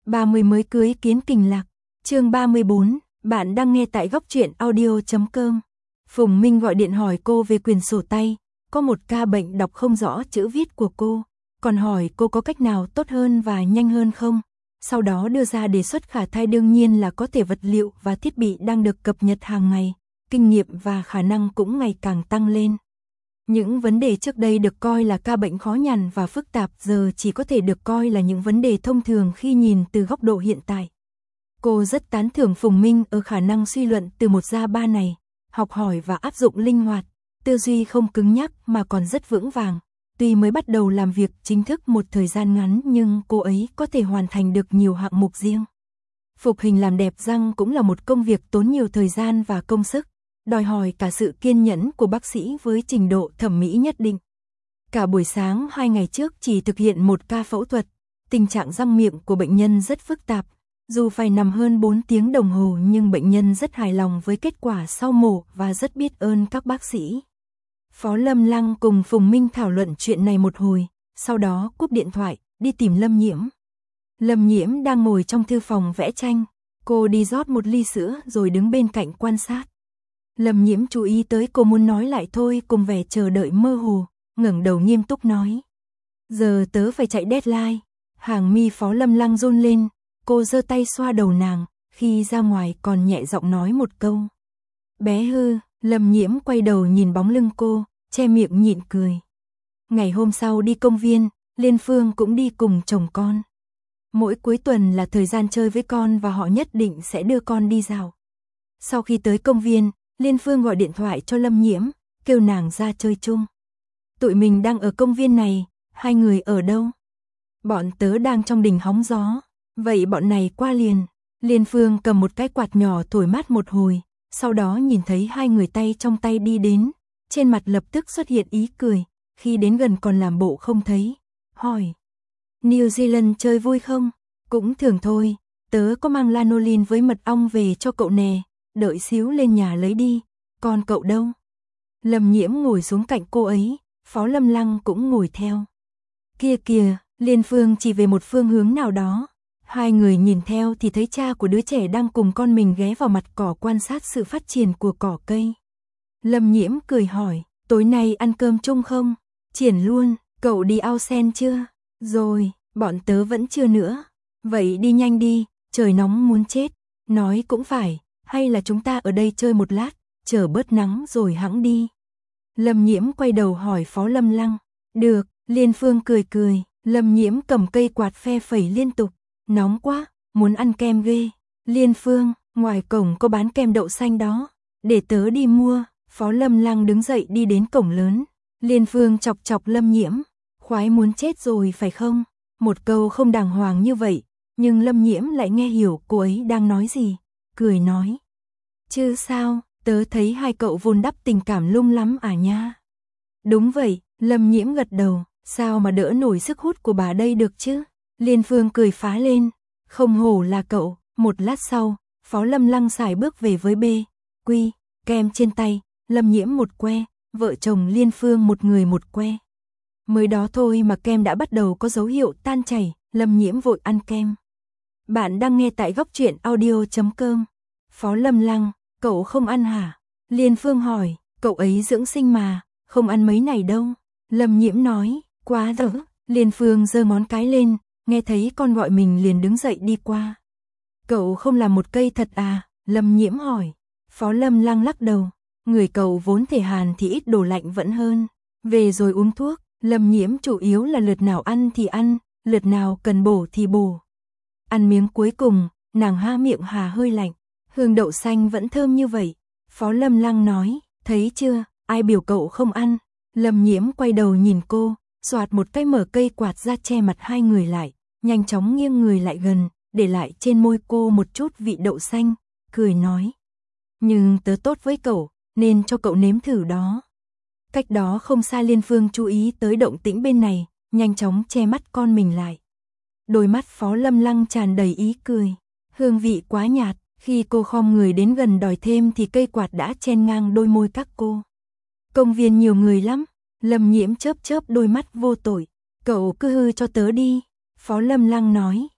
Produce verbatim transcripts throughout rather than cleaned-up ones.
ba mươi mới cưới kiến kình lạc, chương ba mươi bốn, bạn đang nghe tại góc truyện audio chấm com. Phùng Minh gọi điện hỏi cô về quyền sổ tay, có một ca bệnh đọc không rõ chữ viết của cô, còn hỏi cô có cách nào tốt hơn và nhanh hơn không. Sau đó đưa ra đề xuất khả thai, đương nhiên là có thể vật liệu và thiết bị đang được cập nhật hàng ngày, kinh nghiệm và khả năng cũng ngày càng tăng lên. Những vấn đề trước đây được coi là ca bệnh khó nhằn và phức tạp giờ chỉ có thể được coi là những vấn đề thông thường khi nhìn từ góc độ hiện tại. Cô rất tán thưởng Phùng Minh ở khả năng suy luận từ một ra ba này, học hỏi và áp dụng linh hoạt, tư duy không cứng nhắc mà còn rất vững vàng. Tuy mới bắt đầu làm việc chính thức một thời gian ngắn nhưng cô ấy có thể hoàn thành được nhiều hạng mục riêng. Phục hình làm đẹp răng cũng là một công việc tốn nhiều thời gian và công sức, đòi hỏi cả sự kiên nhẫn của bác sĩ với trình độ thẩm mỹ nhất định. Cả buổi sáng hai ngày trước chỉ thực hiện một ca phẫu thuật, tình trạng răng miệng của bệnh nhân rất phức tạp. Dù phải nằm hơn bốn tiếng đồng hồ nhưng bệnh nhân rất hài lòng với kết quả sau mổ và rất biết ơn các bác sĩ. Phó Lâm Lăng cùng Phùng Minh thảo luận chuyện này một hồi, sau đó cúp điện thoại, đi tìm Lâm Nhiễm. Lâm Nhiễm đang ngồi trong thư phòng vẽ tranh, cô đi rót một ly sữa rồi đứng bên cạnh quan sát. Lâm Nhiễm chú ý tới cô muốn nói lại thôi cùng vẻ chờ đợi mơ hồ, ngẩng đầu nghiêm túc nói. Giờ tớ phải chạy deadline. Hàng mi Phó Lâm Lăng run lên, cô giơ tay xoa đầu nàng, khi ra ngoài còn nhẹ giọng nói một câu. Bé hư. Lâm Nhiễm quay đầu nhìn bóng lưng cô, che miệng nhịn cười. Ngày hôm sau đi công viên, Liên Phương cũng đi cùng chồng con. Mỗi cuối tuần là thời gian chơi với con và họ nhất định sẽ đưa con đi dạo. Sau khi tới công viên, Liên Phương gọi điện thoại cho Lâm Nhiễm, kêu nàng ra chơi chung. Tụi mình đang ở công viên này, hai người ở đâu? Bọn tớ đang trong đình hóng gió, vậy bọn này qua liền. Liên Phương cầm một cái quạt nhỏ thổi mát một hồi. Sau đó nhìn thấy hai người tay trong tay đi đến, trên mặt lập tức xuất hiện ý cười, khi đến gần còn làm bộ không thấy, hỏi. New Zealand chơi vui không? Cũng thường thôi, tớ có mang lanolin với mật ong về cho cậu nè, đợi xíu lên nhà lấy đi, còn cậu đâu? Lâm Nhiễm ngồi xuống cạnh cô ấy, Phó Lâm Lăng cũng ngồi theo. Kia kìa, Liên Phương chỉ về một phương hướng nào đó. Hai người nhìn theo thì thấy cha của đứa trẻ đang cùng con mình ghé vào mặt cỏ quan sát sự phát triển của cỏ cây. Lâm Nhiễm cười hỏi, tối nay ăn cơm chung không? Triển luôn, cậu đi ao sen chưa? Rồi, bọn tớ vẫn chưa nữa. Vậy đi nhanh đi, trời nóng muốn chết. Nói cũng phải, hay là chúng ta ở đây chơi một lát, chờ bớt nắng rồi hẵng đi. Lâm Nhiễm quay đầu hỏi Phó Lâm Lăng. Được, Liên Phương cười cười, Lâm Nhiễm cầm cây quạt phe phẩy liên tục. Nóng quá, muốn ăn kem ghê. Liên Phương, ngoài cổng có bán kem đậu xanh đó, để tớ đi mua. Phó Lâm Lăng đứng dậy đi đến cổng lớn. Liên Phương chọc chọc Lâm Nhiễm, khoái muốn chết rồi phải không? Một câu không đàng hoàng như vậy, nhưng Lâm Nhiễm lại nghe hiểu cô ấy đang nói gì, cười nói. Chứ sao, tớ thấy hai cậu vun đắp tình cảm lung lắm à nha. Đúng vậy, Lâm Nhiễm gật đầu, sao mà đỡ nổi sức hút của bà đây được chứ? Liên Phương cười phá lên, không hổ là cậu. Một lát sau, Phó Lâm Lăng xài bước về với bê, quy, kem trên tay, Lâm Nhiễm một que, vợ chồng Liên Phương một người một que. Mới đó thôi mà kem đã bắt đầu có dấu hiệu tan chảy, Lâm Nhiễm vội ăn kem. Bạn đang nghe tại góc truyện audio chấm com. Phó Lâm Lăng, cậu không ăn hả? Liên Phương hỏi, cậu ấy dưỡng sinh mà, không ăn mấy này đâu. Lâm Nhiễm nói, quá đỡ. Liên Phương giơ ngón cái lên. Nghe thấy con gọi mình liền đứng dậy đi qua. Cậu không làm một cây thật à? Lâm Nhiễm hỏi. Phó Lâm Lăng lắc đầu. Người cậu vốn thể hàn thì ít đồ lạnh vẫn hơn. Về rồi uống thuốc. Lâm Nhiễm chủ yếu là lượt nào ăn thì ăn, lượt nào cần bổ thì bổ. Ăn miếng cuối cùng, nàng há miệng hà hơi lạnh. Hương đậu xanh vẫn thơm như vậy. Phó Lâm Lăng nói. Thấy chưa, ai biểu cậu không ăn? Lâm Nhiễm quay đầu nhìn cô. Soạt một cái mở cây quạt ra che mặt hai người lại, nhanh chóng nghiêng người lại gần, để lại trên môi cô một chút vị đậu xanh, cười nói. Nhưng tớ tốt với cậu, nên cho cậu nếm thử đó. Cách đó không xa Liên Phương chú ý tới động tĩnh bên này, nhanh chóng che mắt con mình lại. Đôi mắt Phó Lâm Lăng tràn đầy ý cười, hương vị quá nhạt, khi cô khom người đến gần đòi thêm thì cây quạt đã chen ngang đôi môi các cô. Công viên nhiều người lắm. Lâm Nhiễm chớp chớp đôi mắt vô tội. Cậu cứ hư cho tớ đi. Phó Lâm Lăng nói.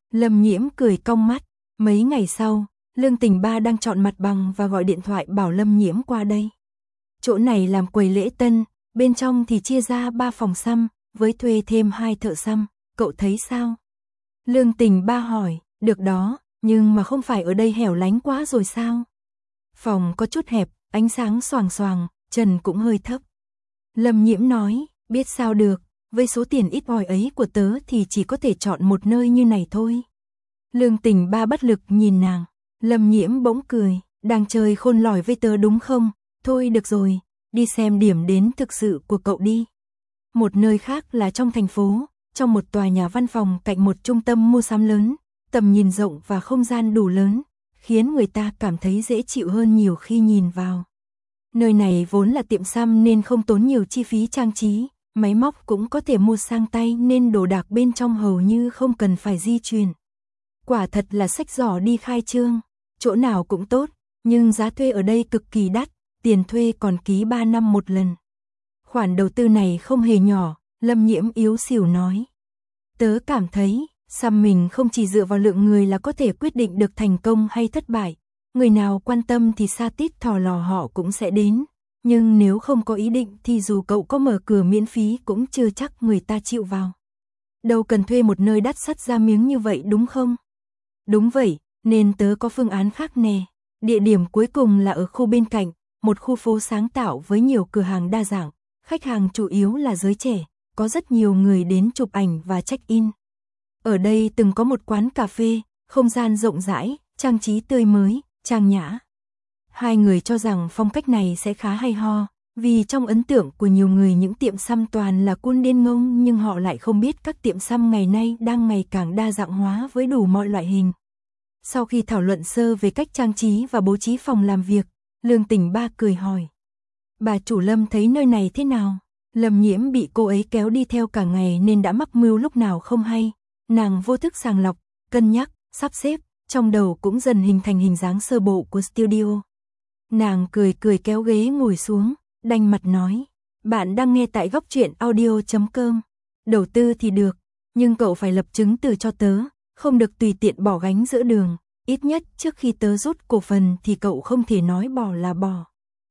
Lâm Nhiễm cười cong mắt. Mấy ngày sau, Lương Tình Ba đang chọn mặt bằng và gọi điện thoại bảo Lâm Nhiễm qua đây. Chỗ này làm quầy lễ tân, bên trong thì chia ra ba phòng xăm, với thuê thêm hai thợ xăm, cậu thấy sao? Lương Tình Ba hỏi, được đó, nhưng mà không phải ở đây hẻo lánh quá rồi sao? Phòng có chút hẹp, ánh sáng xoàng xoàng, trần cũng hơi thấp. Lâm Nhiễm nói, biết sao được, với số tiền ít ỏi ấy của tớ thì chỉ có thể chọn một nơi như này thôi. Lương Tình Ba bất lực nhìn nàng. Lâm Nhiễm bỗng cười, đang chơi khôn lỏi với tớ đúng không? Thôi được rồi, đi xem điểm đến thực sự của cậu đi. Một nơi khác là trong thành phố, trong một tòa nhà văn phòng cạnh một trung tâm mua sắm lớn, tầm nhìn rộng và không gian đủ lớn, khiến người ta cảm thấy dễ chịu hơn nhiều khi nhìn vào. Nơi này vốn là tiệm xăm nên không tốn nhiều chi phí trang trí, máy móc cũng có thể mua sang tay nên đồ đạc bên trong hầu như không cần phải di chuyển. Quả thật là xách giỏ đi khai trương, chỗ nào cũng tốt, nhưng giá thuê ở đây cực kỳ đắt, tiền thuê còn ký ba năm một lần. Khoản đầu tư này không hề nhỏ, Lâm Nhiễm yếu xìu nói. Tớ cảm thấy, xăm mình không chỉ dựa vào lượng người là có thể quyết định được thành công hay thất bại. Người nào quan tâm thì sa tít thò lò họ cũng sẽ đến. Nhưng nếu không có ý định thì dù cậu có mở cửa miễn phí cũng chưa chắc người ta chịu vào. Đâu cần thuê một nơi đắt sắt ra miếng như vậy đúng không? Đúng vậy, nên tớ có phương án khác nè. Địa điểm cuối cùng là ở khu bên cạnh, một khu phố sáng tạo với nhiều cửa hàng đa dạng. Khách hàng chủ yếu là giới trẻ, có rất nhiều người đến chụp ảnh và check-in. Ở đây từng có một quán cà phê, không gian rộng rãi, trang trí tươi mới, trang nhã. Hai người cho rằng phong cách này sẽ khá hay ho, vì trong ấn tượng của nhiều người những tiệm xăm toàn là côn điên ngông, nhưng họ lại không biết các tiệm xăm ngày nay đang ngày càng đa dạng hóa với đủ mọi loại hình. Sau khi thảo luận sơ về cách trang trí và bố trí phòng làm việc, Lương Tình Ba cười hỏi. Bà chủ Lâm thấy nơi này thế nào? Lâm Nhiễm bị cô ấy kéo đi theo cả ngày nên đã mắc mưu lúc nào không hay. Nàng vô thức sàng lọc, cân nhắc, sắp xếp, trong đầu cũng dần hình thành hình dáng sơ bộ của studio. Nàng cười cười kéo ghế ngồi xuống, đanh mặt nói. Bạn đang nghe tại góc truyện audio chấm com. Đầu tư thì được, nhưng cậu phải lập chứng từ cho tớ, không được tùy tiện bỏ gánh giữa đường. Ít nhất trước khi tớ rút cổ phần thì cậu không thể nói bỏ là bỏ.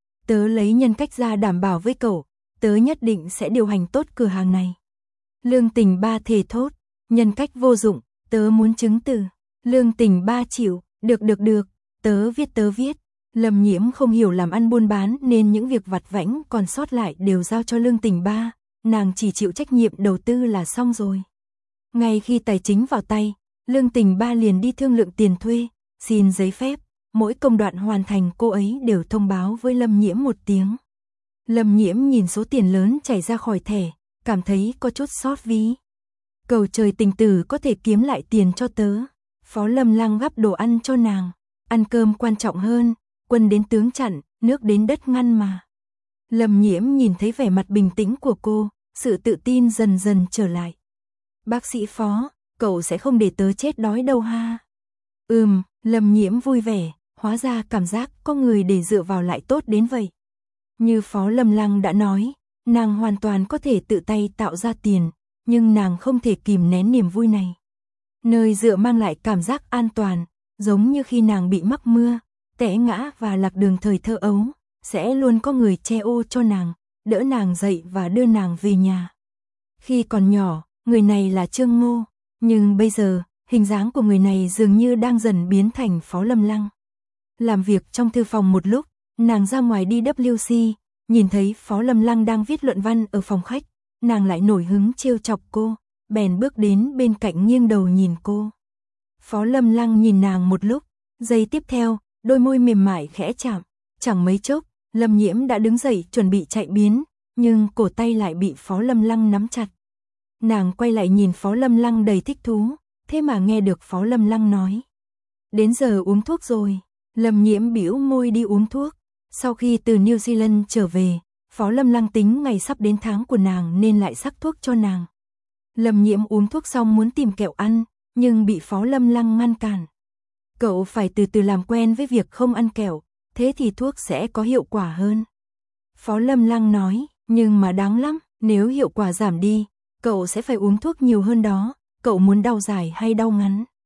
Tớ lấy nhân cách ra đảm bảo với cậu, tớ nhất định sẽ điều hành tốt cửa hàng này. Lương Tình Ba thề thốt, nhân cách vô dụng, tớ muốn chứng từ. Lương Tình Ba chịu, được được được, tớ viết tớ viết. Lâm Nhiễm không hiểu làm ăn buôn bán nên những việc vặt vãnh còn sót lại đều giao cho Lương Tình Ba, nàng chỉ chịu trách nhiệm đầu tư là xong rồi. Ngay khi tài chính vào tay, Lương Tình Ba liền đi thương lượng tiền thuê, xin giấy phép, mỗi công đoạn hoàn thành cô ấy đều thông báo với Lâm Nhiễm một tiếng. Lâm Nhiễm nhìn số tiền lớn chảy ra khỏi thẻ, cảm thấy có chút xót ví. Cầu trời tình tử có thể kiếm lại tiền cho tớ. Phó Lâm Lăng gắp đồ ăn cho nàng, ăn cơm quan trọng hơn, quân đến tướng chặn, nước đến đất ngăn mà. Lâm Nhiễm nhìn thấy vẻ mặt bình tĩnh của cô, sự tự tin dần dần trở lại. Bác sĩ Phó, cậu sẽ không để tớ chết đói đâu ha. Ừm, Lâm Nhiễm vui vẻ, hóa ra cảm giác có người để dựa vào lại tốt đến vậy. Như Phó Lâm Lăng đã nói, nàng hoàn toàn có thể tự tay tạo ra tiền, nhưng nàng không thể kìm nén niềm vui này. Nơi dựa mang lại cảm giác an toàn, giống như khi nàng bị mắc mưa, té ngã và lạc đường thời thơ ấu, sẽ luôn có người che ô cho nàng, đỡ nàng dậy và đưa nàng về nhà. Khi còn nhỏ, người này là Trương Ngô, nhưng bây giờ, hình dáng của người này dường như đang dần biến thành Phó Lâm Lăng. Làm việc trong thư phòng một lúc, nàng ra ngoài đi W C, nhìn thấy Phó Lâm Lăng đang viết luận văn ở phòng khách, nàng lại nổi hứng trêu chọc cô, bèn bước đến bên cạnh nghiêng đầu nhìn cô. Phó Lâm Lăng nhìn nàng một lúc, giây tiếp theo, đôi môi mềm mại khẽ chạm, chẳng mấy chốc, Lâm Nhiễm đã đứng dậy chuẩn bị chạy biến, nhưng cổ tay lại bị Phó Lâm Lăng nắm chặt. Nàng quay lại nhìn Phó Lâm Lăng đầy thích thú, thế mà nghe được Phó Lâm Lăng nói. Đến giờ uống thuốc rồi. Lâm Nhiễm bĩu môi đi uống thuốc. Sau khi từ New Zealand trở về, Phó Lâm Lăng tính ngày sắp đến tháng của nàng nên lại sắc thuốc cho nàng. Lâm Nhiễm uống thuốc xong muốn tìm kẹo ăn, nhưng bị Phó Lâm Lăng ngăn cản. Cậu phải từ từ làm quen với việc không ăn kẹo, thế thì thuốc sẽ có hiệu quả hơn. Phó Lâm Lăng nói, nhưng mà đáng lắm, nếu hiệu quả giảm đi, cậu sẽ phải uống thuốc nhiều hơn đó, cậu muốn đau dài hay đau ngắn.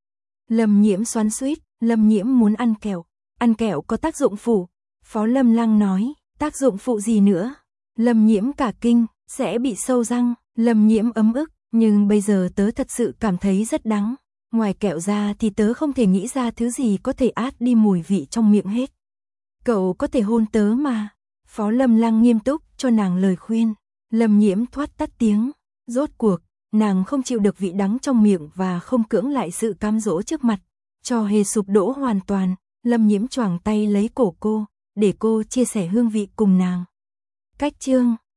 Lâm Nhiễm xoắn xuýt, Lâm Nhiễm muốn ăn kẹo, ăn kẹo có tác dụng phụ. Phó Lâm Lăng nói, tác dụng phụ gì nữa? Lâm Nhiễm cả kinh, sẽ bị sâu răng. Lâm Nhiễm ấm ức, nhưng bây giờ tớ thật sự cảm thấy rất đắng. Ngoài kẹo ra thì tớ không thể nghĩ ra thứ gì có thể át đi mùi vị trong miệng hết. Cậu có thể hôn tớ mà. Phó Lâm Lăng nghiêm túc cho nàng lời khuyên. Lâm Nhiễm thoát tắt tiếng. Rốt cuộc, nàng không chịu được vị đắng trong miệng và không cưỡng lại sự cám dỗ trước mặt. Trò hề sụp đổ hoàn toàn, Lâm Nhiễm choàng tay lấy cổ cô, để cô chia sẻ hương vị cùng nàng. Cách chương